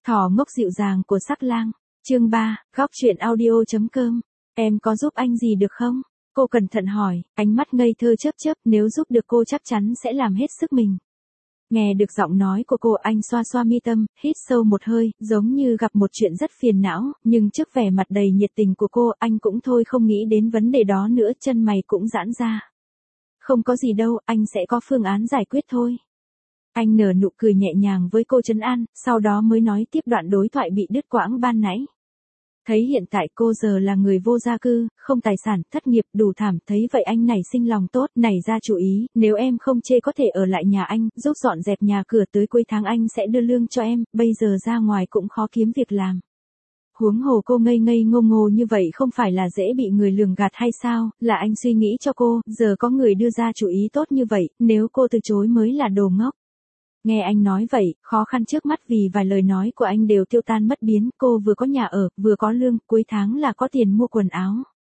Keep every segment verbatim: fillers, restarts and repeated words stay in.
Thỏ ngốc dịu dàng của sắc lang. Chương ba, góc truyện audio.com. Em có giúp anh gì được không? Cô cẩn thận hỏi, ánh mắt ngây thơ chớp chớp, nếu giúp được cô chắc chắn sẽ làm hết sức mình. Nghe được giọng nói của cô, anh xoa xoa mi tâm, hít sâu một hơi, giống như gặp một chuyện rất phiền não, nhưng trước vẻ mặt đầy nhiệt tình của cô, anh cũng thôi không nghĩ đến vấn đề đó nữa, chân mày cũng giãn ra. Không có gì đâu, anh sẽ có phương án giải quyết thôi. Anh nở nụ cười nhẹ nhàng với cô trấn an, sau đó mới nói tiếp đoạn đối thoại bị đứt quãng ban nãy. Thấy hiện tại cô giờ là người vô gia cư, không tài sản, thất nghiệp, đủ thảm, thấy vậy anh nảy sinh lòng tốt, nảy ra chủ ý, nếu em không chê có thể ở lại nhà anh, giúp dọn dẹp nhà cửa, tới cuối tháng anh sẽ đưa lương cho em, bây giờ ra ngoài cũng khó kiếm việc làm. Huống hồ cô ngây ngây ngô ngô như vậy không phải là dễ bị người lường gạt hay sao, là anh suy nghĩ cho cô, giờ có người đưa ra chủ ý tốt như vậy, nếu cô từ chối mới là đồ ngốc. Nghe anh nói vậy, khó khăn trước mắt vì vài lời nói của anh đều tiêu tan mất biến, cô vừa có nhà ở, vừa có lương, cuối tháng là có tiền mua quần áo.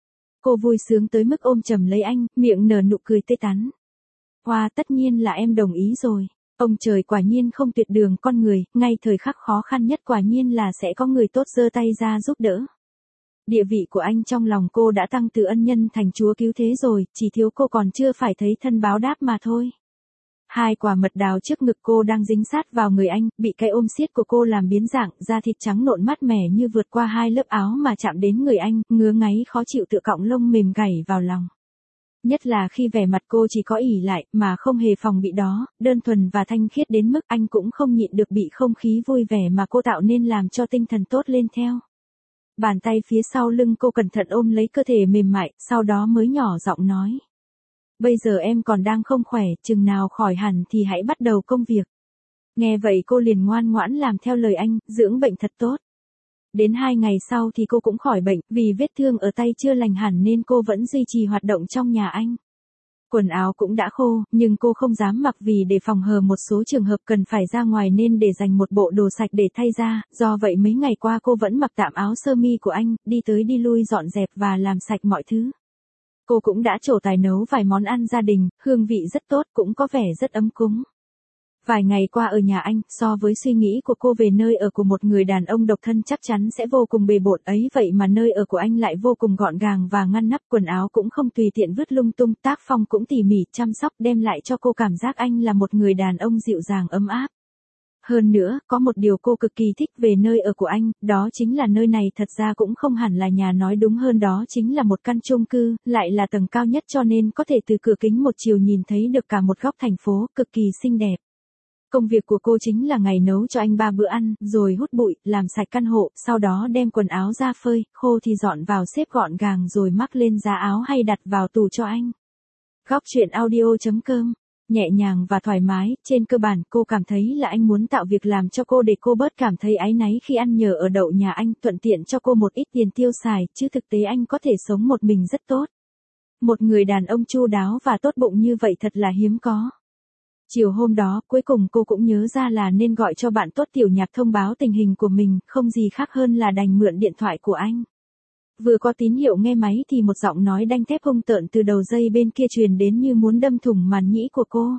Cô vui sướng tới mức ôm chầm lấy anh, miệng nở nụ cười tươi tắn. Hoa, tất nhiên là em đồng ý rồi. Ông trời quả nhiên không tuyệt đường con người, ngay thời khắc khó khăn nhất quả nhiên là sẽ có người tốt giơ tay ra giúp đỡ. Địa vị của anh trong lòng cô đã tăng từ ân nhân thành chúa cứu thế rồi, chỉ thiếu cô còn chưa phải thấy thân báo đáp mà thôi. Hai quả mật đào trước ngực cô đang dính sát vào người anh, bị cái ôm siết của cô làm biến dạng, da thịt trắng nộn mát mẻ như vượt qua hai lớp áo mà chạm đến người anh, ngứa ngáy khó chịu tựa cọng lông mềm gảy vào lòng. Nhất là khi vẻ mặt cô chỉ có ỉ lại, mà không hề phòng bị đó, đơn thuần và thanh khiết đến mức anh cũng không nhịn được bị không khí vui vẻ mà cô tạo nên làm cho tinh thần tốt lên theo. Bàn tay phía sau lưng cô cẩn thận ôm lấy cơ thể mềm mại, sau đó mới nhỏ giọng nói. Bây giờ em còn đang không khỏe, chừng nào khỏi hẳn thì hãy bắt đầu công việc. Nghe vậy cô liền ngoan ngoãn làm theo lời anh, dưỡng bệnh thật tốt. Đến hai ngày sau thì cô cũng khỏi bệnh, vì vết thương ở tay chưa lành hẳn nên cô vẫn duy trì hoạt động trong nhà anh. Quần áo cũng đã khô, nhưng cô không dám mặc vì để phòng hờ một số trường hợp cần phải ra ngoài nên để dành một bộ đồ sạch để thay ra, do vậy mấy ngày qua cô vẫn mặc tạm áo sơ mi của anh, đi tới đi lui dọn dẹp và làm sạch mọi thứ. Cô cũng đã trổ tài nấu vài món ăn gia đình, hương vị rất tốt, cũng có vẻ rất ấm cúng. Vài ngày qua ở nhà anh, so với suy nghĩ của cô về nơi ở của một người đàn ông độc thân chắc chắn sẽ vô cùng bề bộn ấy, vậy mà nơi ở của anh lại vô cùng gọn gàng và ngăn nắp, quần áo cũng không tùy tiện vứt lung tung, tác phong cũng tỉ mỉ, chăm sóc, đem lại cho cô cảm giác anh là một người đàn ông dịu dàng ấm áp. Hơn nữa, có một điều cô cực kỳ thích về nơi ở của anh, đó chính là nơi này thật ra cũng không hẳn là nhà, nói đúng hơn đó chính là một căn chung cư, lại là tầng cao nhất cho nên có thể từ cửa kính một chiều nhìn thấy được cả một góc thành phố, cực kỳ xinh đẹp. Công việc của cô chính là ngày nấu cho anh ba bữa ăn, rồi hút bụi, làm sạch căn hộ, sau đó đem quần áo ra phơi, khô thì dọn vào xếp gọn gàng rồi mắc lên giá áo hay đặt vào tủ cho anh. Góc truyện audio.com. Nhẹ nhàng và thoải mái, trên cơ bản cô cảm thấy là anh muốn tạo việc làm cho cô để cô bớt cảm thấy áy náy khi ăn nhờ ở đậu nhà anh, thuận tiện cho cô một ít tiền tiêu xài, chứ thực tế anh có thể sống một mình rất tốt. Một người đàn ông chu đáo và tốt bụng như vậy thật là hiếm có. Chiều hôm đó, cuối cùng cô cũng nhớ ra là nên gọi cho bạn tốt Tiểu Nhạc thông báo tình hình của mình, không gì khác hơn là đành mượn điện thoại của anh. Vừa có tín hiệu nghe máy thì một giọng nói đanh thép hung tợn từ đầu dây bên kia truyền đến như muốn đâm thủng màn nhĩ của cô.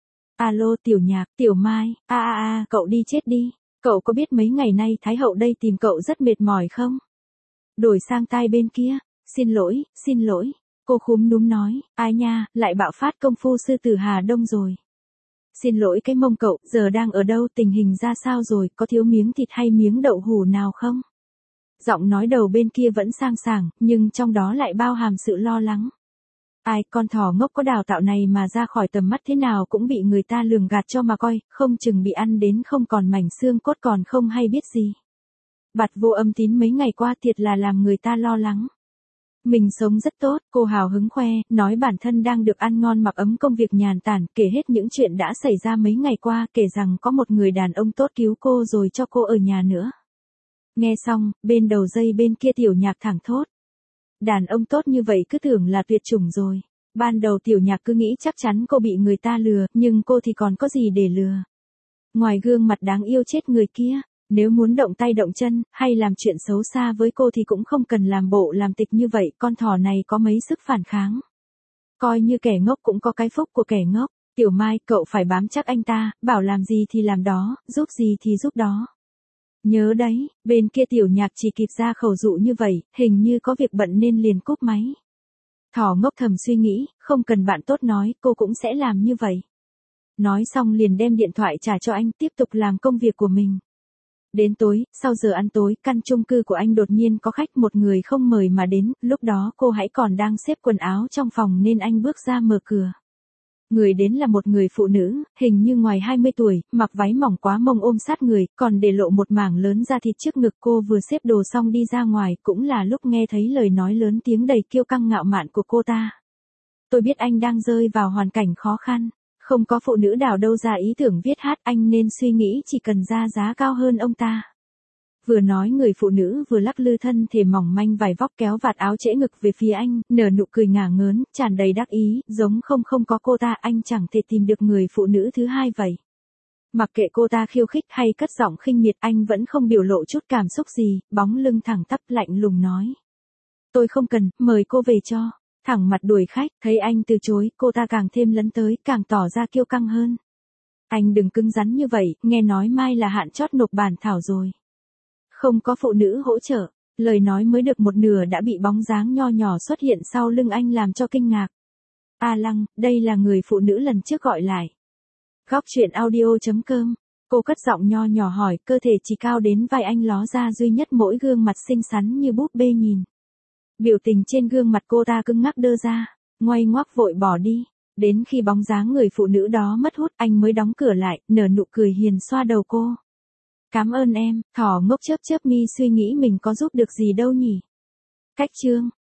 Alo Tiểu Nhạc, Tiểu Mai, a a a, cậu đi chết đi, cậu có biết mấy ngày nay Thái Hậu đây tìm cậu rất mệt mỏi không? Đổi sang tai bên kia, xin lỗi, xin lỗi, cô khúm núm nói, ai nha, lại bạo phát công phu sư tử Hà Đông rồi. Xin lỗi cái mông cậu, giờ đang ở đâu, tình hình ra sao rồi, có thiếu miếng thịt hay miếng đậu hủ nào không? Giọng nói đầu bên kia vẫn sang sảng, nhưng trong đó lại bao hàm sự lo lắng. Ai, con thỏ ngốc có đào tạo này mà ra khỏi tầm mắt thế nào cũng bị người ta lường gạt cho mà coi, không chừng bị ăn đến không còn mảnh xương cốt còn không hay biết gì. Bặt Vô Âm Tín mấy ngày qua thiệt là làm người ta lo lắng. Mình sống rất tốt, cô hào hứng khoe, nói bản thân đang được ăn ngon mặc ấm, công việc nhàn tản, kể hết những chuyện đã xảy ra mấy ngày qua, kể rằng có một người đàn ông tốt cứu cô rồi cho cô ở nhà nữa. Nghe xong, bên đầu dây bên kia Tiểu Nhạc thẳng thốt. Đàn ông tốt như vậy cứ tưởng là tuyệt chủng rồi. Ban đầu Tiểu Nhạc cứ nghĩ chắc chắn cô bị người ta lừa, nhưng cô thì còn có gì để lừa. Ngoài gương mặt đáng yêu chết người kia, nếu muốn động tay động chân, hay làm chuyện xấu xa với cô thì cũng không cần làm bộ làm tịch như vậy, con thỏ này có mấy sức phản kháng. Coi như kẻ ngốc cũng có cái phúc của kẻ ngốc. Tiểu Mai, cậu phải bám chắc anh ta, bảo làm gì thì làm đó, giúp gì thì giúp đó. Nhớ đấy, bên kia tiểu nhạc chỉ kịp ra khẩu dụ như vậy, hình như có việc bận nên liền cúp máy. Thỏ ngốc thầm suy nghĩ, không cần bạn tốt nói, cô cũng sẽ làm như vậy. Nói xong liền đem điện thoại trả cho anh, tiếp tục làm công việc của mình. Đến tối, sau giờ ăn tối, căn chung cư của anh đột nhiên có khách, một người không mời mà đến, lúc đó cô hãy còn đang xếp quần áo trong phòng nên anh bước ra mở cửa. Người đến là một người phụ nữ, hình như ngoài hai mươi tuổi, mặc váy mỏng quá mông ôm sát người, còn để lộ một mảng lớn da thịt trước ngực. Cô vừa xếp đồ xong đi ra ngoài, cũng là lúc nghe thấy lời nói lớn tiếng đầy kiêu căng ngạo mạn của cô ta. Tôi biết anh đang rơi vào hoàn cảnh khó khăn, không có phụ nữ nào đâu ra ý tưởng viết hát, anh nên suy nghĩ chỉ cần ra giá cao hơn ông ta. Vừa nói người phụ nữ vừa lắc lư thân thể mỏng manh vải vóc kéo vạt áo trễ ngực về phía anh, nở nụ cười ngả ngớn, tràn đầy đắc ý, giống không không có cô ta anh chẳng thể tìm được người phụ nữ thứ hai vậy. Mặc kệ cô ta khiêu khích hay cất giọng khinh miệt, anh vẫn không biểu lộ chút cảm xúc gì, bóng lưng thẳng tắp lạnh lùng nói. Tôi không cần, mời cô về cho. Thẳng mặt đuổi khách, thấy anh từ chối, cô ta càng thêm lấn tới, càng tỏ ra kiêu căng hơn. Anh đừng cứng rắn như vậy, nghe nói mai là hạn chót nộp bản thảo rồi. Không có phụ nữ hỗ trợ, lời nói mới được một nửa đã bị bóng dáng nho nhỏ xuất hiện sau lưng anh làm cho kinh ngạc. A Lăng, đây là người phụ nữ lần trước gọi lại. Góc truyện audio chấm com, cô cất giọng nho nhỏ hỏi, cơ thể chỉ cao đến vai anh ló ra duy nhất mỗi gương mặt xinh xắn như búp bê nhìn. Biểu tình trên gương mặt cô ta cứng ngắc đơ ra, ngoay ngoắc vội bỏ đi. Đến khi bóng dáng người phụ nữ đó mất hút, anh mới đóng cửa lại, nở nụ cười hiền xoa đầu cô. Cảm ơn em. Thỏ ngốc chớp chớp mi suy nghĩ mình có giúp được gì đâu nhỉ. Cách chương